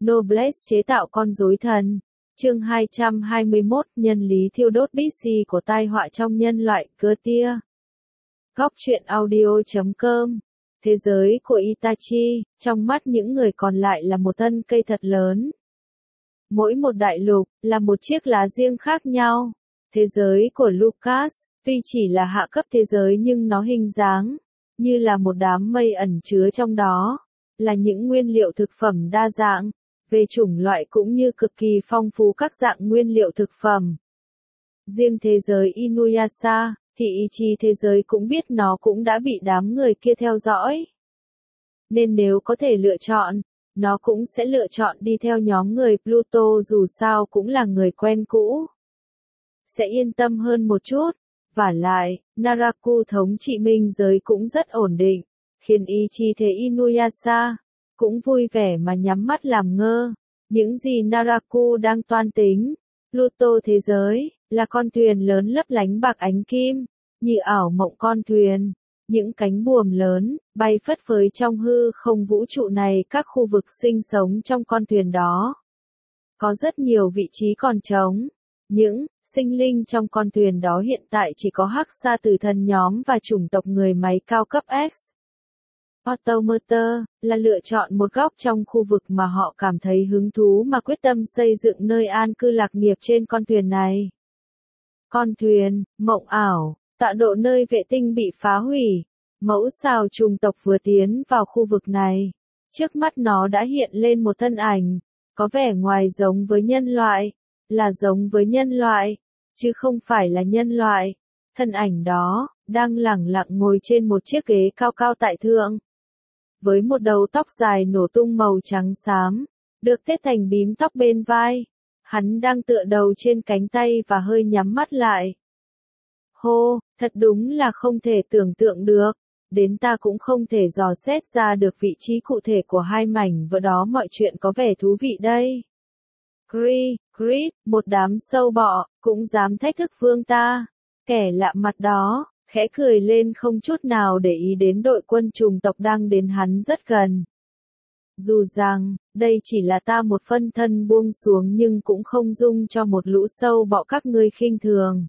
Noblesse chế tạo con rối thần. Chương 221 Nhân lý thiêu đốt Bixi của tai họa trong nhân loại. Cơ tia. Góc truyện audio.com. Thế giới của Itachi, trong mắt những người còn lại là một thân cây thật lớn. Mỗi một đại lục, là một chiếc lá riêng khác nhau. Thế giới của Lucas, tuy chỉ là hạ cấp thế giới nhưng nó hình dáng, như là một đám mây ẩn chứa trong đó, là những nguyên liệu thực phẩm đa dạng, về chủng loại cũng như cực kỳ phong phú các dạng nguyên liệu thực phẩm. Riêng thế giới Inuyasha, thì ý chí thế giới cũng biết nó cũng đã bị đám người kia theo dõi. Nên nếu có thể lựa chọn, nó cũng sẽ lựa chọn đi theo nhóm người Pluto dù sao cũng là người quen cũ. Sẽ yên tâm hơn một chút, vả lại, Naraku thống trị minh giới cũng rất ổn định, khiến ý chí thế Inuyasha cũng vui vẻ mà nhắm mắt làm ngơ. Những gì Naraku đang toan tính, Pluto thế giới, là con thuyền lớn lấp lánh bạc ánh kim, như ảo mộng con thuyền, những cánh buồm lớn, bay phất phới trong hư không vũ trụ này. Các khu vực sinh sống trong con thuyền đó có rất nhiều vị trí còn trống. Những sinh linh trong con thuyền đó hiện tại chỉ có Hắc Sa Tử Thần nhóm và chủng tộc người máy cao cấp X. Automata là lựa chọn một góc trong khu vực mà họ cảm thấy hứng thú mà quyết tâm xây dựng nơi an cư lạc nghiệp trên con thuyền này. Con thuyền, mộng ảo, tọa độ nơi vệ tinh bị phá hủy. Mẫu sao chủng tộc vừa tiến vào khu vực này. Trước mắt nó đã hiện lên một thân ảnh, có vẻ ngoài giống với nhân loại, là giống với nhân loại, chứ không phải là nhân loại. Thân ảnh đó, đang lẳng lặng ngồi trên một chiếc ghế cao cao tại thượng. Với một đầu tóc dài nổ tung màu trắng xám, được tết thành bím tóc bên vai. Hắn đang tựa đầu trên cánh tay và hơi nhắm mắt lại. Hô, thật đúng là không thể tưởng tượng được. Đến ta cũng không thể dò xét ra được vị trí cụ thể của hai mảnh vỡ đó. Mọi chuyện có vẻ thú vị đây. Grid, một đám sâu bọ, cũng dám thách thức vương ta. Kẻ lạ mặt đó, khẽ cười lên không chút nào để ý đến đội quân chủng tộc đang đến hắn rất gần. Dù rằng, đây chỉ là ta một phân thân buông xuống nhưng cũng không dung cho một lũ sâu bọ các ngươi khinh thường.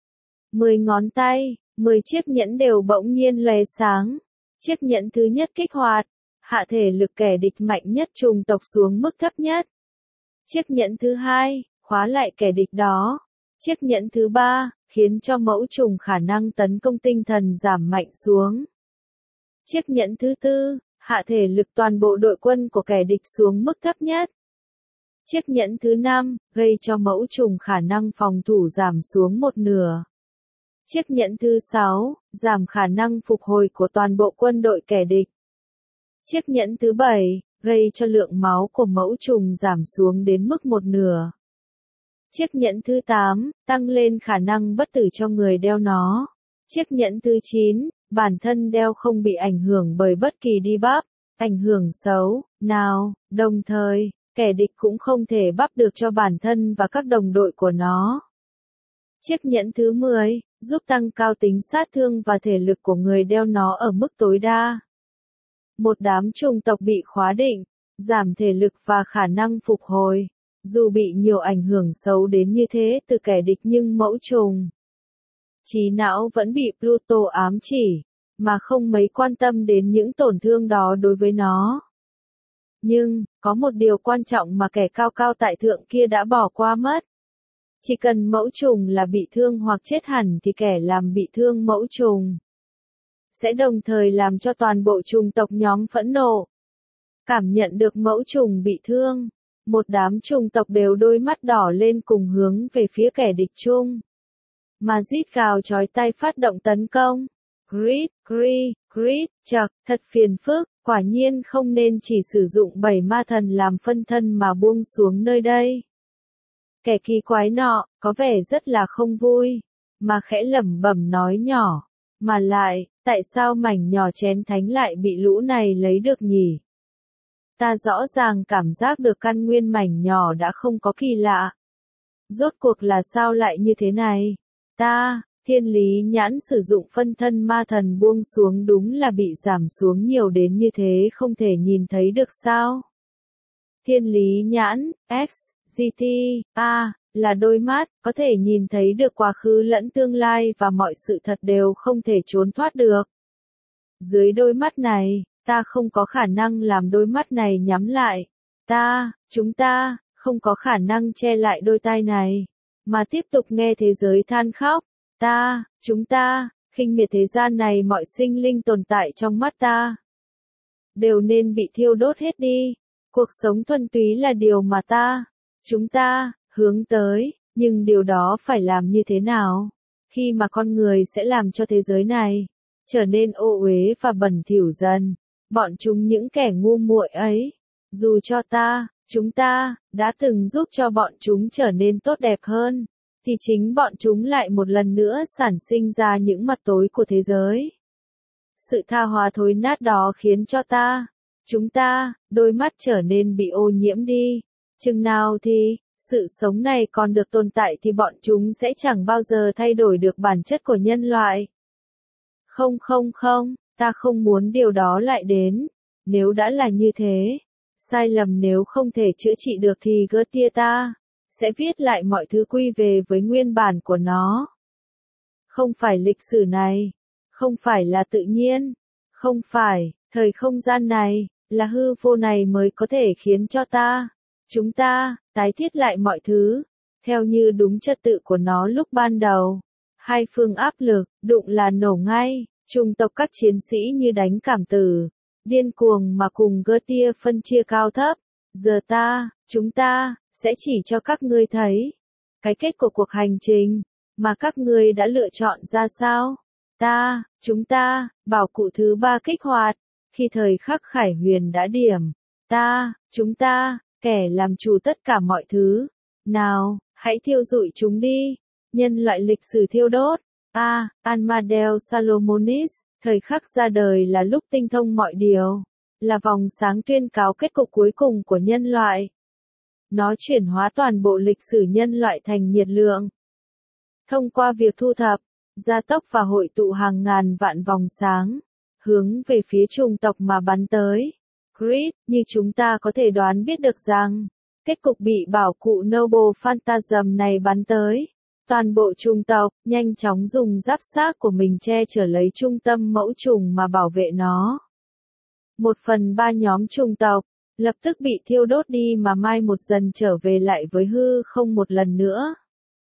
10 ngón tay, 10 chiếc nhẫn đều bỗng nhiên lóe sáng. Chiếc nhẫn thứ nhất kích hoạt, hạ thể lực kẻ địch mạnh nhất chủng tộc xuống mức thấp nhất. Chiếc nhẫn thứ hai, khóa lại kẻ địch đó. Chiếc nhẫn thứ ba, khiến cho mẫu trùng khả năng tấn công tinh thần giảm mạnh xuống. Chiếc nhẫn thứ tư, hạ thể lực toàn bộ đội quân của kẻ địch xuống mức thấp nhất. Chiếc nhẫn thứ năm, gây cho mẫu trùng khả năng phòng thủ giảm xuống một nửa. Chiếc nhẫn thứ sáu, giảm khả năng phục hồi của toàn bộ quân đội kẻ địch. Chiếc nhẫn thứ bảy, gây cho lượng máu của mẫu trùng giảm xuống đến mức một nửa. Chiếc nhẫn thứ 8, tăng lên khả năng bất tử cho người đeo nó. Chiếc nhẫn thứ 9, bản thân đeo không bị ảnh hưởng bởi bất kỳ debuff, ảnh hưởng xấu, nào, đồng thời, kẻ địch cũng không thể bắp được cho bản thân và các đồng đội của nó. Chiếc nhẫn thứ 10, giúp tăng cao tính sát thương và thể lực của người đeo nó ở mức tối đa. Một đám chủng tộc bị khóa định, giảm thể lực và khả năng phục hồi. Dù bị nhiều ảnh hưởng xấu đến như thế từ kẻ địch nhưng mẫu trùng trí não vẫn bị Pluto ám chỉ, mà không mấy quan tâm đến những tổn thương đó đối với nó. Nhưng, có một điều quan trọng mà kẻ cao cao tại thượng kia đã bỏ qua mất. Chỉ cần mẫu trùng là bị thương hoặc chết hẳn thì kẻ làm bị thương mẫu trùng sẽ đồng thời làm cho toàn bộ chủng tộc nhóm phẫn nộ. Cảm nhận được mẫu trùng bị thương, một đám chủng tộc đều đôi mắt đỏ lên cùng hướng về phía kẻ địch chung. Mà rít gào chói tai phát động tấn công. Grid, chậc, thật phiền phức, quả nhiên không nên chỉ sử dụng 7 ma thần làm phân thân mà buông xuống nơi đây. Kẻ kỳ quái nọ, có vẻ rất là không vui, mà khẽ lẩm bẩm nói nhỏ. Mà lại, tại sao mảnh nhỏ chén thánh lại bị lũ này lấy được nhỉ? Ta rõ ràng cảm giác được căn nguyên mảnh nhỏ đã không có kỳ lạ. Rốt cuộc là sao lại như thế này? Thiên lý nhãn sử dụng phân thân ma thần buông xuống đúng là bị giảm xuống nhiều đến như thế không thể nhìn thấy được sao? Thiên lý nhãn, X, GT, A, là đôi mắt, có thể nhìn thấy được quá khứ lẫn tương lai và mọi sự thật đều không thể trốn thoát được. Dưới đôi mắt này, ta không có khả năng làm đôi mắt này nhắm lại. Chúng ta, không có khả năng che lại đôi tai này, mà tiếp tục nghe thế giới than khóc. Chúng ta, khinh miệt thế gian này, mọi sinh linh tồn tại trong mắt ta đều nên bị thiêu đốt hết đi. Cuộc sống thuần túy là điều mà chúng ta, hướng tới, nhưng điều đó phải làm như thế nào? Khi mà con người sẽ làm cho thế giới này trở nên ô uế và bẩn thỉu dần, bọn chúng những kẻ ngu muội ấy, dù cho chúng ta, đã từng giúp cho bọn chúng trở nên tốt đẹp hơn, thì chính bọn chúng lại một lần nữa sản sinh ra những mặt tối của thế giới. Sự tha hóa thối nát đó khiến cho chúng ta, đôi mắt trở nên bị ô nhiễm đi. Chừng nào thì, sự sống này còn được tồn tại thì bọn chúng sẽ chẳng bao giờ thay đổi được bản chất của nhân loại. Không, ta không muốn điều đó lại đến. Nếu đã là như thế, sai lầm nếu không thể chữa trị được thì Goethe sẽ viết lại mọi thứ quy về với nguyên bản của nó. Không phải lịch sử này, không phải là tự nhiên, không phải thời không gian này, là hư vô này mới có thể khiến cho chúng ta, tái thiết lại mọi thứ, theo như đúng trật tự của nó lúc ban đầu. Hai phương áp lực, đụng là nổ ngay, chủng tộc các chiến sĩ như đánh cảm tử, điên cuồng mà cùng Goethe phân chia cao thấp. Giờ chúng ta, sẽ chỉ cho các ngươi thấy cái kết của cuộc hành trình mà các ngươi đã lựa chọn ra sao. Chúng ta, bảo cụ thứ 3 kích hoạt, khi thời khắc khải huyền đã điểm. Chúng ta, kẻ làm chủ tất cả mọi thứ. Nào, hãy thiêu rụi chúng đi. Nhân loại lịch sử thiêu đốt. Amadeus Salomonis, thời khắc ra đời là lúc tinh thông mọi điều. Là vòng sáng tuyên cáo kết cục cuối cùng của nhân loại. Nó chuyển hóa toàn bộ lịch sử nhân loại thành nhiệt lượng. Thông qua việc thu thập, gia tốc và hội tụ hàng ngàn vạn vòng sáng, hướng về phía chủng tộc mà bắn tới. Grid, như chúng ta có thể đoán biết được rằng, kết cục bị bảo cụ Noble Phantasm này bắn tới. Toàn bộ chủng tộc, nhanh chóng dùng giáp xác của mình che chở lấy trung tâm mẫu trùng mà bảo vệ nó. 1/3 nhóm chủng tộc, lập tức bị thiêu đốt đi mà mai một dần trở về lại với hư không một lần nữa.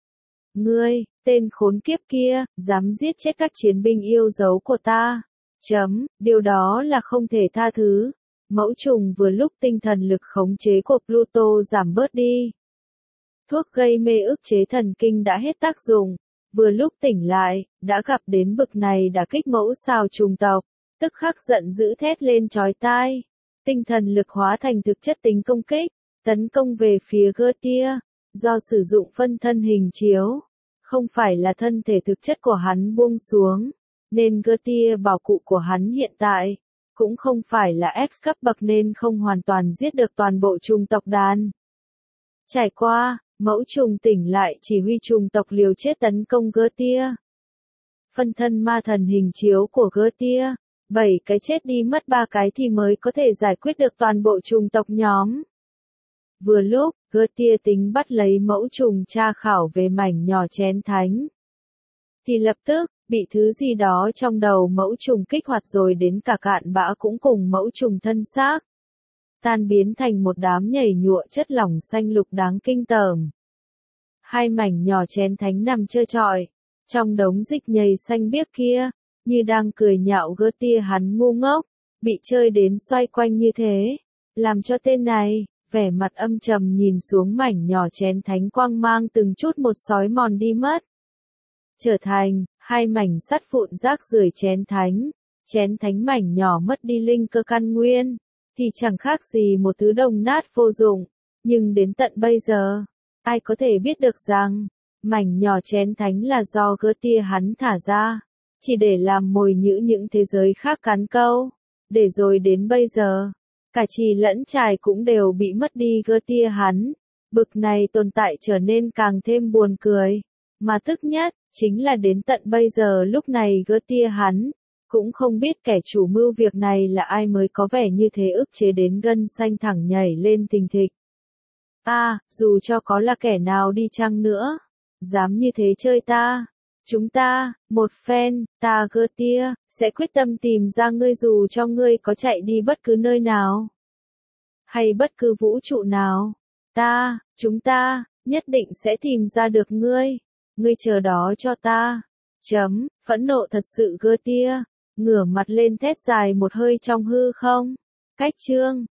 Ngươi, tên khốn kiếp kia, dám giết chết các chiến binh yêu dấu của ta. Điều đó là không thể tha thứ. Mẫu trùng vừa lúc tinh thần lực khống chế của Pluto giảm bớt đi. Thuốc gây mê ức chế thần kinh đã hết tác dụng. Vừa lúc tỉnh lại, đã gặp đến bực này đả kích mẫu sao trùng tộc. Tức khắc giận dữ thét lên chói tai. Tinh thần lực hóa thành thực chất tính công kích, tấn công về phía Goethe. Do sử dụng phân thân hình chiếu, không phải là thân thể thực chất của hắn buông xuống, nên Goethe bảo cụ của hắn hiện tại cũng không phải là X cấp bậc nên không hoàn toàn giết được toàn bộ chủng tộc đàn. Trải qua, mẫu trùng tỉnh lại chỉ huy chủng tộc liều chết tấn công Goethe. Phân thân ma thần hình chiếu của Goethe, 7 cái chết đi mất 3 cái thì mới có thể giải quyết được toàn bộ chủng tộc nhóm. Vừa lúc, Goethe tính bắt lấy mẫu trùng tra khảo về mảnh nhỏ chén thánh, thì lập tức, bị thứ gì đó trong đầu mẫu trùng kích hoạt rồi đến cả cạn bã cũng cùng mẫu trùng thân xác. Tan biến thành một đám nhảy nhụa chất lỏng xanh lục đáng kinh tởm. Hai mảnh nhỏ chén thánh nằm trơ trọi, trong đống dịch nhầy xanh biếc kia, như đang cười nhạo Goethe hắn ngu ngốc, bị chơi đến xoay quanh như thế, làm cho tên này, vẻ mặt âm trầm nhìn xuống mảnh nhỏ chén thánh quang mang từng chút một xói mòn đi mất. Trở thành, hai mảnh sắt vụn rác rưởi chén thánh mảnh nhỏ mất đi linh cơ căn nguyên, thì chẳng khác gì một thứ đồng nát vô dụng, nhưng đến tận bây giờ, ai có thể biết được rằng, mảnh nhỏ chén thánh là do Goethe hắn thả ra, chỉ để làm mồi nhữ những thế giới khác cắn câu, để rồi đến bây giờ, cả chì lẫn chài cũng đều bị mất đi Goethe hắn, bực này tồn tại trở nên càng thêm buồn cười, mà tức nhất, chính là đến tận bây giờ lúc này Goethe hắn, Cũng không biết kẻ chủ mưu việc này là ai mới có vẻ như thế ức chế đến gân xanh thẳng nhảy lên thình thịch. Dù cho có là kẻ nào đi chăng nữa, dám như thế chơi ta, chúng ta, một phen, ta Gertia, sẽ quyết tâm tìm ra ngươi dù cho ngươi có chạy đi bất cứ nơi nào, hay bất cứ vũ trụ nào. Chúng ta, nhất định sẽ tìm ra được ngươi. Ngươi chờ đó cho ta. Phẫn nộ thật sự Gertia, ngửa mặt lên thét dài một hơi trong hư không. Cách chương